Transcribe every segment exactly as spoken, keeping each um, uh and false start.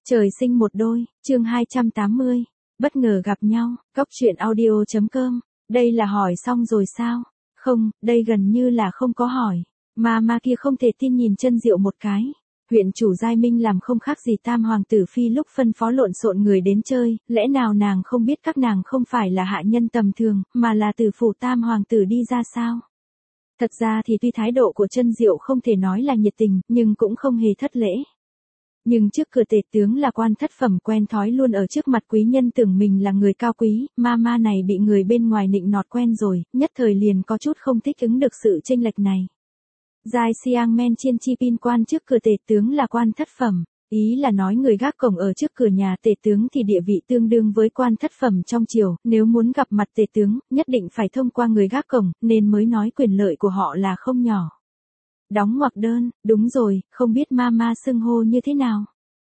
Trời sinh một đôi, chương hai trăm tám mươi. Bất ngờ gặp nhau, Cóc truyện audio.com. Đây là hỏi xong rồi sao? Không, đây gần như là không có hỏi. Mà mà kia không thể tin nhìn Chân Diệu một cái. Huyện chủ Giai Minh làm không khác gì Tam hoàng tử phi lúc phân phó lộn xộn người đến chơi, lẽ nào nàng không biết các nàng không phải là hạ nhân tầm thường, mà là từ phủ Tam hoàng tử đi ra sao? Thật ra thì tuy thái độ của Chân Diệu không thể nói là nhiệt tình, nhưng cũng không hề thất lễ. Nhưng trước cửa tể tướng là quan thất phẩm quen thói luôn ở trước mặt quý nhân tưởng mình là người cao quý, ma ma này bị người bên ngoài nịnh nọt quen rồi, nhất thời liền có chút không thích ứng được sự chênh lệch này. Giai Siang Men Chiên Chi Pin quan trước cửa tể tướng là quan thất phẩm, ý là nói người gác cổng ở trước cửa nhà tể tướng thì địa vị tương đương với quan thất phẩm trong triều, nếu muốn gặp mặt tể tướng, nhất định phải thông qua người gác cổng, nên mới nói quyền lợi của họ là không nhỏ. Đóng ngoặc đơn, đúng rồi, không biết Mama xưng hô như thế nào.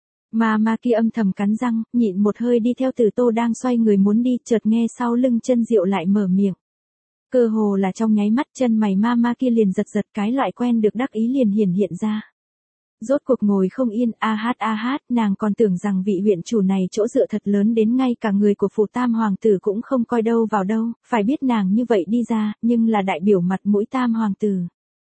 Mama kia âm thầm cắn răng, nhịn một hơi đi theo Từ Tô đang xoay người muốn đi, chợt nghe sau lưng Chân Diệu lại mở miệng. Cơ hồ là trong nháy mắt chân mày Mama kia liền giật giật, cái loại quen được đắc ý liền hiển hiện ra. Rốt cuộc ngồi không yên, a hát a hát, nàng còn tưởng rằng vị huyện chủ này chỗ dựa thật lớn đến ngay cả người của phủ Tam hoàng tử cũng không coi đâu vào đâu, phải biết nàng như vậy đi ra, nhưng là đại biểu mặt mũi Tam hoàng tử.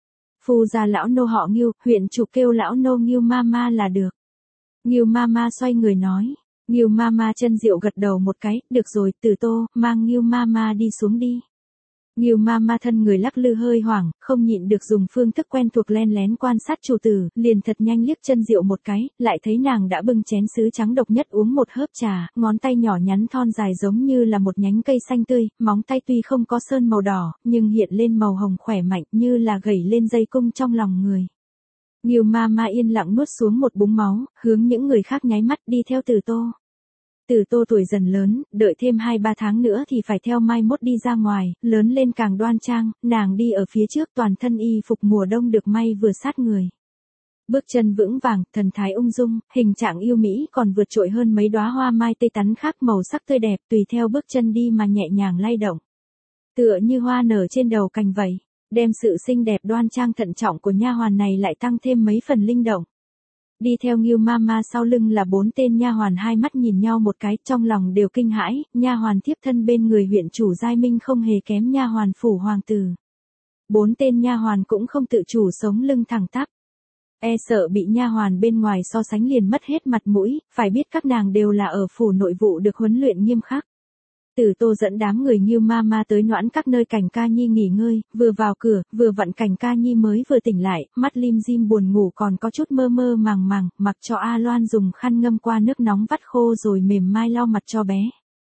Phu gia lão nô họ Ngưu, huyện chủ kêu lão nô Ngưu Mama là được. Ngưu Mama xoay người nói. Ngưu Mama Chân Diệu gật đầu một cái, được rồi, Từ Tô, mang Ngưu Mama đi xuống đi. Ngưu Mama thân người lắc lư hơi hoảng, không nhịn được dùng phương thức quen thuộc len lén quan sát chủ tử, liền thật nhanh liếc Chân Diệu một cái, lại thấy nàng đã bưng chén sứ trắng độc nhất uống một hớp trà, ngón tay nhỏ nhắn thon dài giống như là một nhánh cây xanh tươi, móng tay tuy không có sơn màu đỏ, nhưng hiện lên màu hồng khỏe mạnh như là gảy lên dây cung trong lòng người. Ngưu Mama yên lặng nuốt xuống một búng máu, hướng những người khác nháy mắt đi theo Từ Tô. Từ Tô tuổi dần lớn, đợi thêm hai ba tháng nữa thì phải theo mai mốt đi ra ngoài, lớn lên càng đoan trang, nàng đi ở phía trước toàn thân y phục mùa đông được may vừa sát người. Bước chân vững vàng, thần thái ung dung, hình trạng yêu mỹ còn vượt trội hơn mấy đóa hoa mai tây tắn khác màu sắc tươi đẹp tùy theo bước chân đi mà nhẹ nhàng lay động. Tựa như hoa nở trên đầu cành vậy, đem sự xinh đẹp đoan trang thận trọng của nha hoàn này lại tăng thêm mấy phần linh động. Đi theo Ngưu Mama sau lưng là bốn tên nha hoàn hai mắt nhìn nhau một cái, trong lòng đều kinh hãi, nha hoàn tiếp thân bên người huyện chủ Giai Minh không hề kém nha hoàn phủ hoàng tử. Bốn tên nha hoàn cũng không tự chủ sống lưng thẳng tắp. E sợ bị nha hoàn bên ngoài so sánh liền mất hết mặt mũi, phải biết các nàng đều là ở phủ nội vụ được huấn luyện nghiêm khắc. Từ Tô dẫn đám người Ngưu Mama tới Noãn các nơi Cảnh Ca Nhi nghỉ ngơi, vừa vào cửa, vừa vặn Cảnh Ca Nhi mới vừa tỉnh lại, mắt lim dim buồn ngủ còn có chút mơ mơ màng màng, mặc cho A Loan dùng khăn ngâm qua nước nóng vắt khô rồi mềm mai lau mặt cho bé.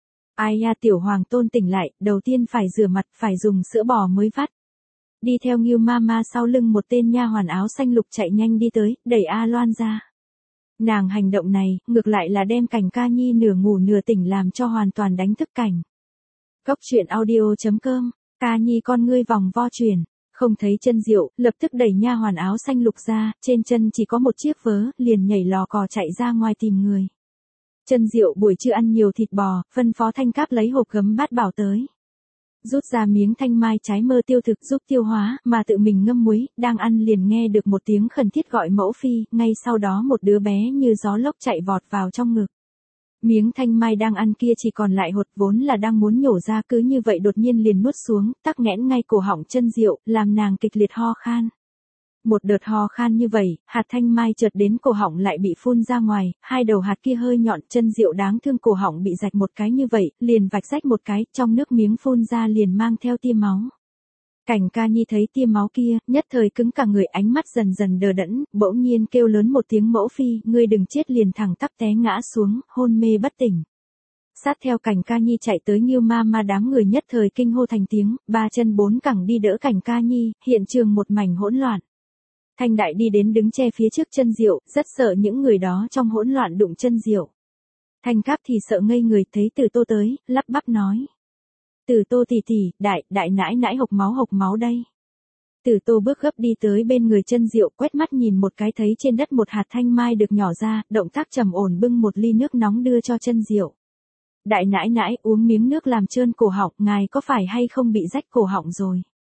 Ai ya tiểu hoàng tôn tỉnh lại, đầu tiên phải rửa mặt, phải dùng sữa bò mới vắt. Đi theo Ngưu Mama sau lưng một tên nha hoàn áo xanh lục chạy nhanh đi tới, đẩy A Loan ra. Nàng hành động này, ngược lại là đem Cảnh Ca Nhi nửa ngủ nửa tỉnh làm cho hoàn toàn đánh thức cảnh. Cóc truyện audio.com, Ca Nhi con ngươi vòng vo chuyển, không thấy Chân Diệu, lập tức đẩy nha hoàn áo xanh lục ra, trên chân chỉ có một chiếc vớ, liền nhảy lò cò chạy ra ngoài tìm người. Chân Diệu buổi trưa ăn nhiều thịt bò, phân phó Thanh Cáp lấy hộp gấm bát bảo tới. Rút ra miếng thanh mai trái mơ tiêu thực giúp tiêu hóa, mà tự mình ngâm muối, đang ăn liền nghe được một tiếng khẩn thiết gọi mẫu phi, ngay sau đó một đứa bé như gió lốc chạy vọt vào trong ngực. Miếng thanh mai đang ăn kia chỉ còn lại hột vốn là đang muốn nhổ ra cứ như vậy đột nhiên liền nuốt xuống, tắc nghẽn ngay cổ họng Chân Diệu, làm nàng kịch liệt ho khan. Một đợt ho khan như vậy, hạt thanh mai chợt đến cổ họng lại bị phun ra ngoài, hai đầu hạt kia hơi nhọn, Chân Diệu đáng thương cổ họng bị rạch một cái như vậy, liền vạch rách một cái, trong nước miếng phun ra liền mang theo tia máu. Cảnh Ca Nhi thấy tia máu kia, nhất thời cứng cả người, ánh mắt dần dần đờ đẫn, bỗng nhiên kêu lớn một tiếng mẫu phi, ngươi đừng chết, liền thẳng tắp té ngã xuống, hôn mê bất tỉnh. Sát theo Cảnh Ca Nhi chạy tới Ngưu Mama đám người nhất thời kinh hô thành tiếng, ba chân bốn cẳng đi đỡ Cảnh Ca Nhi, hiện trường một mảnh hỗn loạn. Thanh Đại đi đến đứng che phía trước Chân Diệu, rất sợ những người đó trong hỗn loạn đụng Chân Diệu. Thanh Cáp thì sợ ngây người, thấy Từ Tô tới, lắp bắp nói. Từ Tô tỷ tỷ, đại, đại nãi nãi hộc máu hộc máu đây. Từ Tô bước gấp đi tới bên người Chân Diệu, quét mắt nhìn một cái thấy trên đất một hạt thanh mai được nhỏ ra, động tác trầm ổn bưng một ly nước nóng đưa cho Chân Diệu. Đại nãi nãi uống miếng nước làm trơn cổ họng, ngài có phải hay không bị rách cổ họng rồi?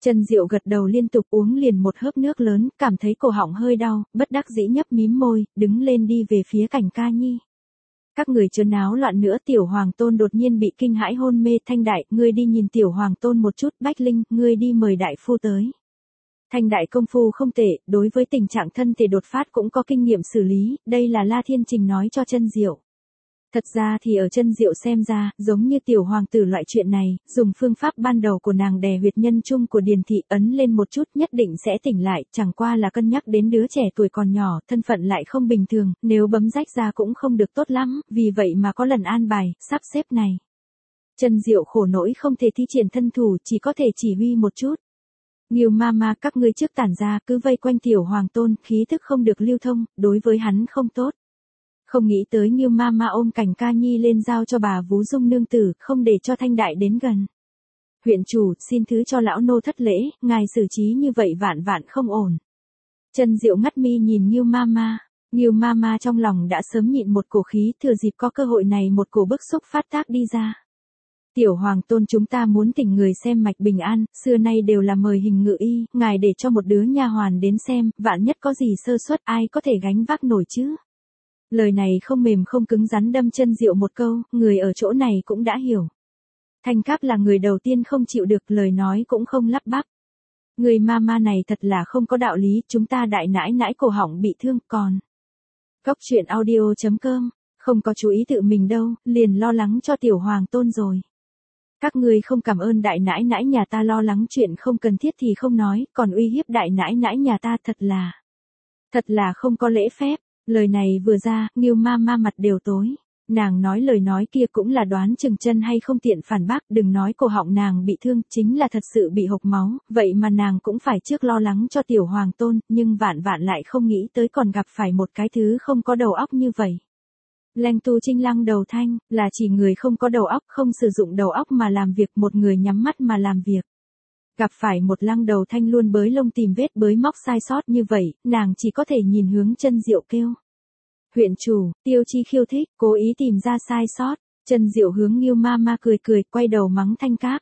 Chân Diệu gật đầu liên tục uống liền một hớp nước lớn, cảm thấy cổ họng hơi đau, bất đắc dĩ nhấp mím môi, đứng lên đi về phía Cảnh Ca Nhi. Các người chớ náo loạn nữa, Tiểu Hoàng Tôn đột nhiên bị kinh hãi hôn mê. Thanh Đại, ngươi đi nhìn Tiểu Hoàng Tôn một chút. Bách Linh, ngươi đi mời đại phu tới. Thanh Đại công phu không tệ, đối với tình trạng thân thể đột phát cũng có kinh nghiệm xử lý, đây là La Thiên Trình nói cho Chân Diệu. Thật ra thì ở Chân Diệu xem ra, giống như tiểu hoàng tử loại chuyện này, dùng phương pháp ban đầu của nàng đè huyệt nhân trung của Điền thị ấn lên một chút nhất định sẽ tỉnh lại, chẳng qua là cân nhắc đến đứa trẻ tuổi còn nhỏ, thân phận lại không bình thường, nếu bấm rách ra cũng không được tốt lắm, vì vậy mà có lần an bài, sắp xếp này. Chân Diệu khổ nỗi không thể thi triển thân thủ, chỉ có thể chỉ huy một chút. Nghiêu Mama, các ngươi trước tản ra, cứ vây quanh Tiểu Hoàng Tôn, khí thức không được lưu thông, đối với hắn không tốt. Không nghĩ tới Nghiêu Mama ôm Cảnh Ca Nhi lên giao cho bà Vú Dung nương tử, không để cho Thanh Đại đến gần. Huyện chủ, xin thứ cho lão nô thất lễ, ngài xử trí như vậy vạn vạn không ổn. Chân Diệu ngắt mi nhìn Nghiêu Mama. Nghiêu Mama trong lòng đã sớm nhịn một cổ khí, thừa dịp có cơ hội này một cổ bức xúc phát tác đi ra. Tiểu Hoàng Tôn, chúng ta muốn thỉnh người xem mạch bình an, xưa nay đều là mời hình ngự y, ngài để cho một đứa nha hoàn đến xem, vạn nhất có gì sơ suất ai có thể gánh vác nổi chứ. Lời này không mềm không cứng rắn đâm Chân Diệu một câu, người ở chỗ này cũng đã hiểu. Thanh Cáp là người đầu tiên không chịu được, lời nói cũng không lắp bắp. Người mama này thật là không có đạo lý, chúng ta đại nãi nãi cổ họng bị thương còn. Cốc truyện audio chấm com, không có chú ý tự mình đâu, liền lo lắng cho Tiểu Hoàng Tôn rồi. Các ngươi không cảm ơn đại nãi nãi nhà ta, lo lắng chuyện không cần thiết thì không nói, còn uy hiếp đại nãi nãi nhà ta, thật là, thật là không có lễ phép. Lời này vừa ra, Nghiêu Mama mặt đều tối. Nàng nói lời nói kia cũng là đoán chừng chân hay không tiện phản bác, đừng nói cổ họng nàng bị thương, chính là thật sự bị hộc máu, vậy mà nàng cũng phải trước lo lắng cho Tiểu Hoàng Tôn, nhưng vạn vạn lại không nghĩ tới còn gặp phải một cái thứ không có đầu óc như vậy. Lanh tu trinh lăng đầu thanh, là chỉ người không có đầu óc, không sử dụng đầu óc mà làm việc, một người nhắm mắt mà làm việc. Gặp phải một lăng đầu thanh luôn bới lông tìm vết bới móc sai sót như vậy, nàng chỉ có thể nhìn hướng Chân Diệu kêu. Huyện chủ, Tiêu Chi khiêu thích, cố ý tìm ra sai sót. Chân Diệu hướng Nghiêu Mama cười cười, quay đầu mắng Thanh Cáp.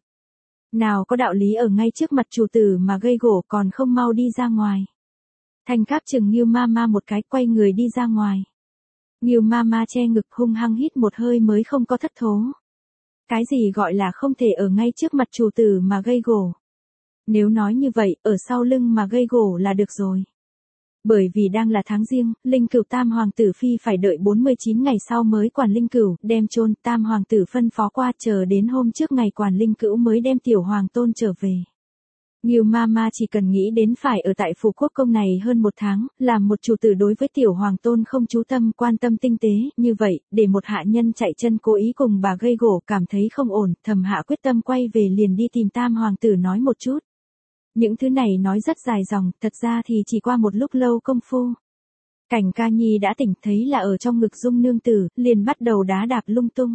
Nào có đạo lý ở ngay trước mặt chủ tử mà gây gổ, còn không mau đi ra ngoài. Thanh Cáp chừng Nghiêu Mama một cái, quay người đi ra ngoài. Nghiêu Mama che ngực hung hăng hít một hơi mới không có thất thố. Cái gì gọi là không thể ở ngay trước mặt chủ tử mà gây gổ? Nếu nói như vậy, ở sau lưng mà gây gổ là được rồi. Bởi vì đang là tháng riêng, linh cửu tam hoàng tử phi phải đợi bốn mươi chín ngày sau mới quản linh cửu, đem chôn, tam hoàng tử phân phó qua, chờ đến hôm trước ngày quản linh cữu mới đem Tiểu Hoàng Tôn trở về. Nghiêu Mama chỉ cần nghĩ đến phải ở tại phủ quốc công này hơn một tháng, làm một chủ tử đối với Tiểu Hoàng Tôn không chú tâm quan tâm tinh tế, như vậy, để một hạ nhân chạy chân cố ý cùng bà gây gổ, cảm thấy không ổn, thầm hạ quyết tâm quay về liền đi tìm tam hoàng tử nói một chút. Những thứ này nói rất dài dòng, thật ra thì chỉ qua một lúc lâu công phu. Cảnh Ca Nhi đã tỉnh, thấy là ở trong ngực Dung nương tử, liền bắt đầu đá đạp lung tung.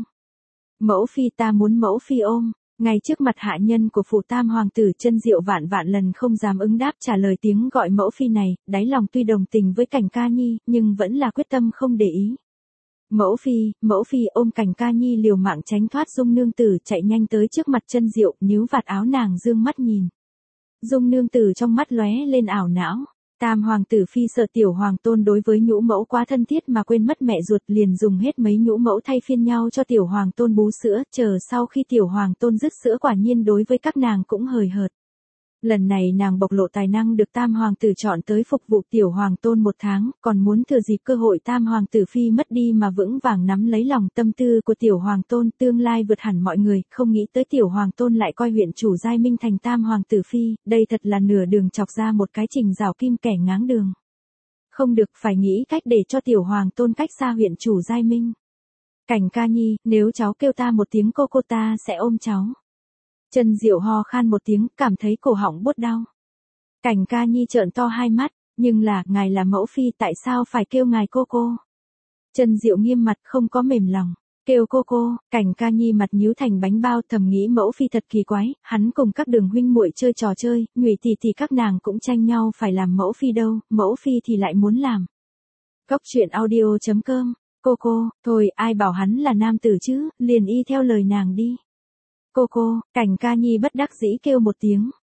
Mẫu phi, ta muốn mẫu phi ôm. Ngay trước mặt hạ nhân của phủ tam hoàng tử, Chân Diệu vạn vạn lần không dám ứng đáp trả lời tiếng gọi mẫu phi này, đáy lòng tuy đồng tình với Cảnh Ca Nhi, nhưng vẫn là quyết tâm không để ý. Mẫu phi, mẫu phi ôm Cảnh Ca Nhi liều mạng tránh thoát Dung nương tử, chạy nhanh tới trước mặt Chân Diệu, níu vạt áo nàng dương mắt nhìn. Dung nương tử trong mắt lóe lên ảo não. Tam hoàng tử phi sợ Tiểu Hoàng Tôn đối với nhũ mẫu quá thân thiết mà quên mất mẹ ruột, liền dùng hết mấy nhũ mẫu thay phiên nhau cho Tiểu Hoàng Tôn bú sữa, chờ sau khi Tiểu Hoàng Tôn dứt sữa quả nhiên đối với các nàng cũng hời hợt. Lần này nàng bộc lộ tài năng được tam hoàng tử chọn tới phục vụ Tiểu Hoàng Tôn một tháng, còn muốn thừa dịp cơ hội tam hoàng tử phi mất đi mà vững vàng nắm lấy lòng tâm tư của Tiểu Hoàng Tôn, tương lai vượt hẳn mọi người, không nghĩ tới Tiểu Hoàng Tôn lại coi huyện chủ Giai Minh thành tam hoàng tử phi, đây thật là nửa đường chọc ra một cái trình rào kim kẻ ngáng đường. Không được, phải nghĩ cách để cho Tiểu Hoàng Tôn cách xa huyện chủ Giai Minh. Cảnh Ca Nhi, nếu cháu kêu ta một tiếng cô cô ta sẽ ôm cháu. Chân Diệu ho khan một tiếng, cảm thấy cổ họng buốt đau. Cảnh Ca Nhi trợn to hai mắt, nhưng là, ngài là mẫu phi, tại sao phải kêu ngài cô cô? Chân Diệu nghiêm mặt, không có mềm lòng. Kêu cô cô, Cảnh Ca Nhi mặt nhíu thành bánh bao, thầm nghĩ mẫu phi thật kỳ quái, hắn cùng các đường huynh muội chơi trò chơi, nhụy tỷ tỷ các nàng cũng tranh nhau phải làm mẫu phi đâu, mẫu phi thì lại muốn làm. Cốc truyện audio chấm com, cô cô, thôi ai bảo hắn là nam tử chứ, liền y theo lời nàng đi. Cô cô, Cảnh Ca Nhi bất đắc dĩ kêu một tiếng.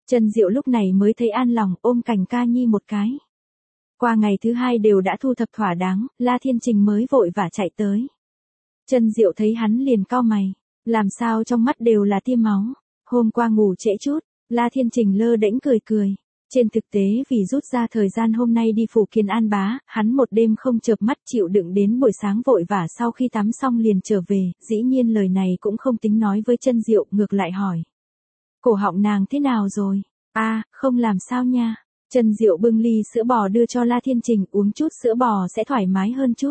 Chân Diệu lúc này mới thấy an lòng, ôm Cảnh Ca Nhi một cái. Qua ngày thứ hai đều đã thu thập thỏa đáng, La Thiên Trình mới vội vã chạy tới. Chân Diệu thấy hắn liền cau mày, làm sao trong mắt đều là tia máu, hôm qua ngủ trễ chút, La Thiên Trình lơ đễnh cười cười. Trên thực tế vì rút ra thời gian hôm nay đi phủ kiến An Bá, hắn một đêm không chợp mắt chịu đựng đến buổi sáng vội vã sau khi tắm xong liền trở về, dĩ nhiên lời này cũng không tính nói với Chân Diệu, ngược lại hỏi. Cổ họng nàng thế nào rồi? A, à, không làm sao nha. Chân Diệu bưng ly sữa bò đưa cho La Thiên Trình, uống chút sữa bò sẽ thoải mái hơn chút.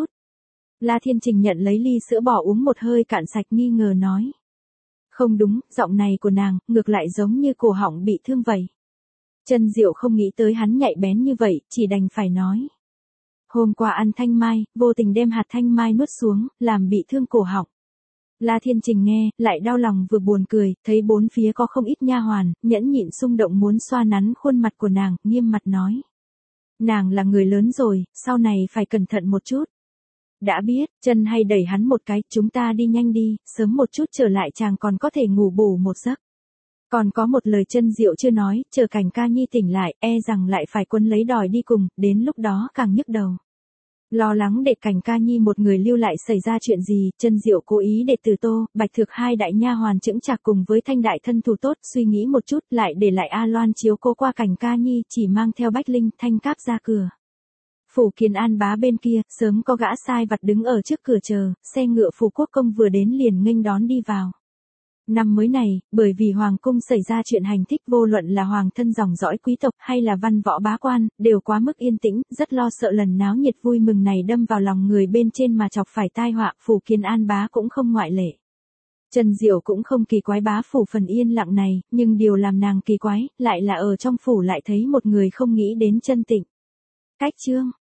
La Thiên Trình nhận lấy ly sữa bò uống một hơi cạn sạch nghi ngờ nói. Không đúng, giọng này của nàng, ngược lại giống như cổ họng bị thương vậy. Chân Diệu không nghĩ tới hắn nhạy bén như vậy, chỉ đành phải nói. Hôm qua ăn thanh mai, vô tình đem hạt thanh mai nuốt xuống, làm bị thương cổ họng. La Thiên Trình nghe, lại đau lòng vừa buồn cười, thấy bốn phía có không ít nha hoàn, nhẫn nhịn xung động muốn xoa nắn khuôn mặt của nàng, nghiêm mặt nói. Nàng là người lớn rồi, sau này phải cẩn thận một chút. Đã biết, Chân hay đẩy hắn một cái, chúng ta đi nhanh đi, sớm một chút trở lại chàng còn có thể ngủ bù một giấc. Còn có một lời Chân Diệu chưa nói, chờ Cảnh Ca Nhi tỉnh lại, e rằng lại phải quấn lấy đòi đi cùng, đến lúc đó càng nhức đầu. Lo lắng để Cảnh Ca Nhi một người lưu lại xảy ra chuyện gì, Chân Diệu cố ý để Từ Tô, Bạch Thược hai đại nha hoàn chững chạc cùng với Thanh đại thân thủ tốt, suy nghĩ một chút, lại để lại A Loan chiếu cố qua Cảnh Ca Nhi, chỉ mang theo Bách Linh, Thanh Cáp ra cửa. Phủ Kiến An Bá bên kia, sớm có gã sai vặt đứng ở trước cửa chờ, xe ngựa Phủ Quốc công vừa đến liền nghênh đón đi vào. Năm mới này, bởi vì Hoàng cung xảy ra chuyện hành thích, vô luận là hoàng thân dòng dõi quý tộc hay là văn võ bá quan, đều quá mức yên tĩnh, rất lo sợ lần náo nhiệt vui mừng này đâm vào lòng người bên trên mà chọc phải tai họa, Phủ Kiến An Bá cũng không ngoại lệ. Chân Diệu cũng không kỳ quái bá phủ phần yên lặng này, nhưng điều làm nàng kỳ quái, lại là ở trong phủ lại thấy một người không nghĩ đến Chân Tịnh. Cách chương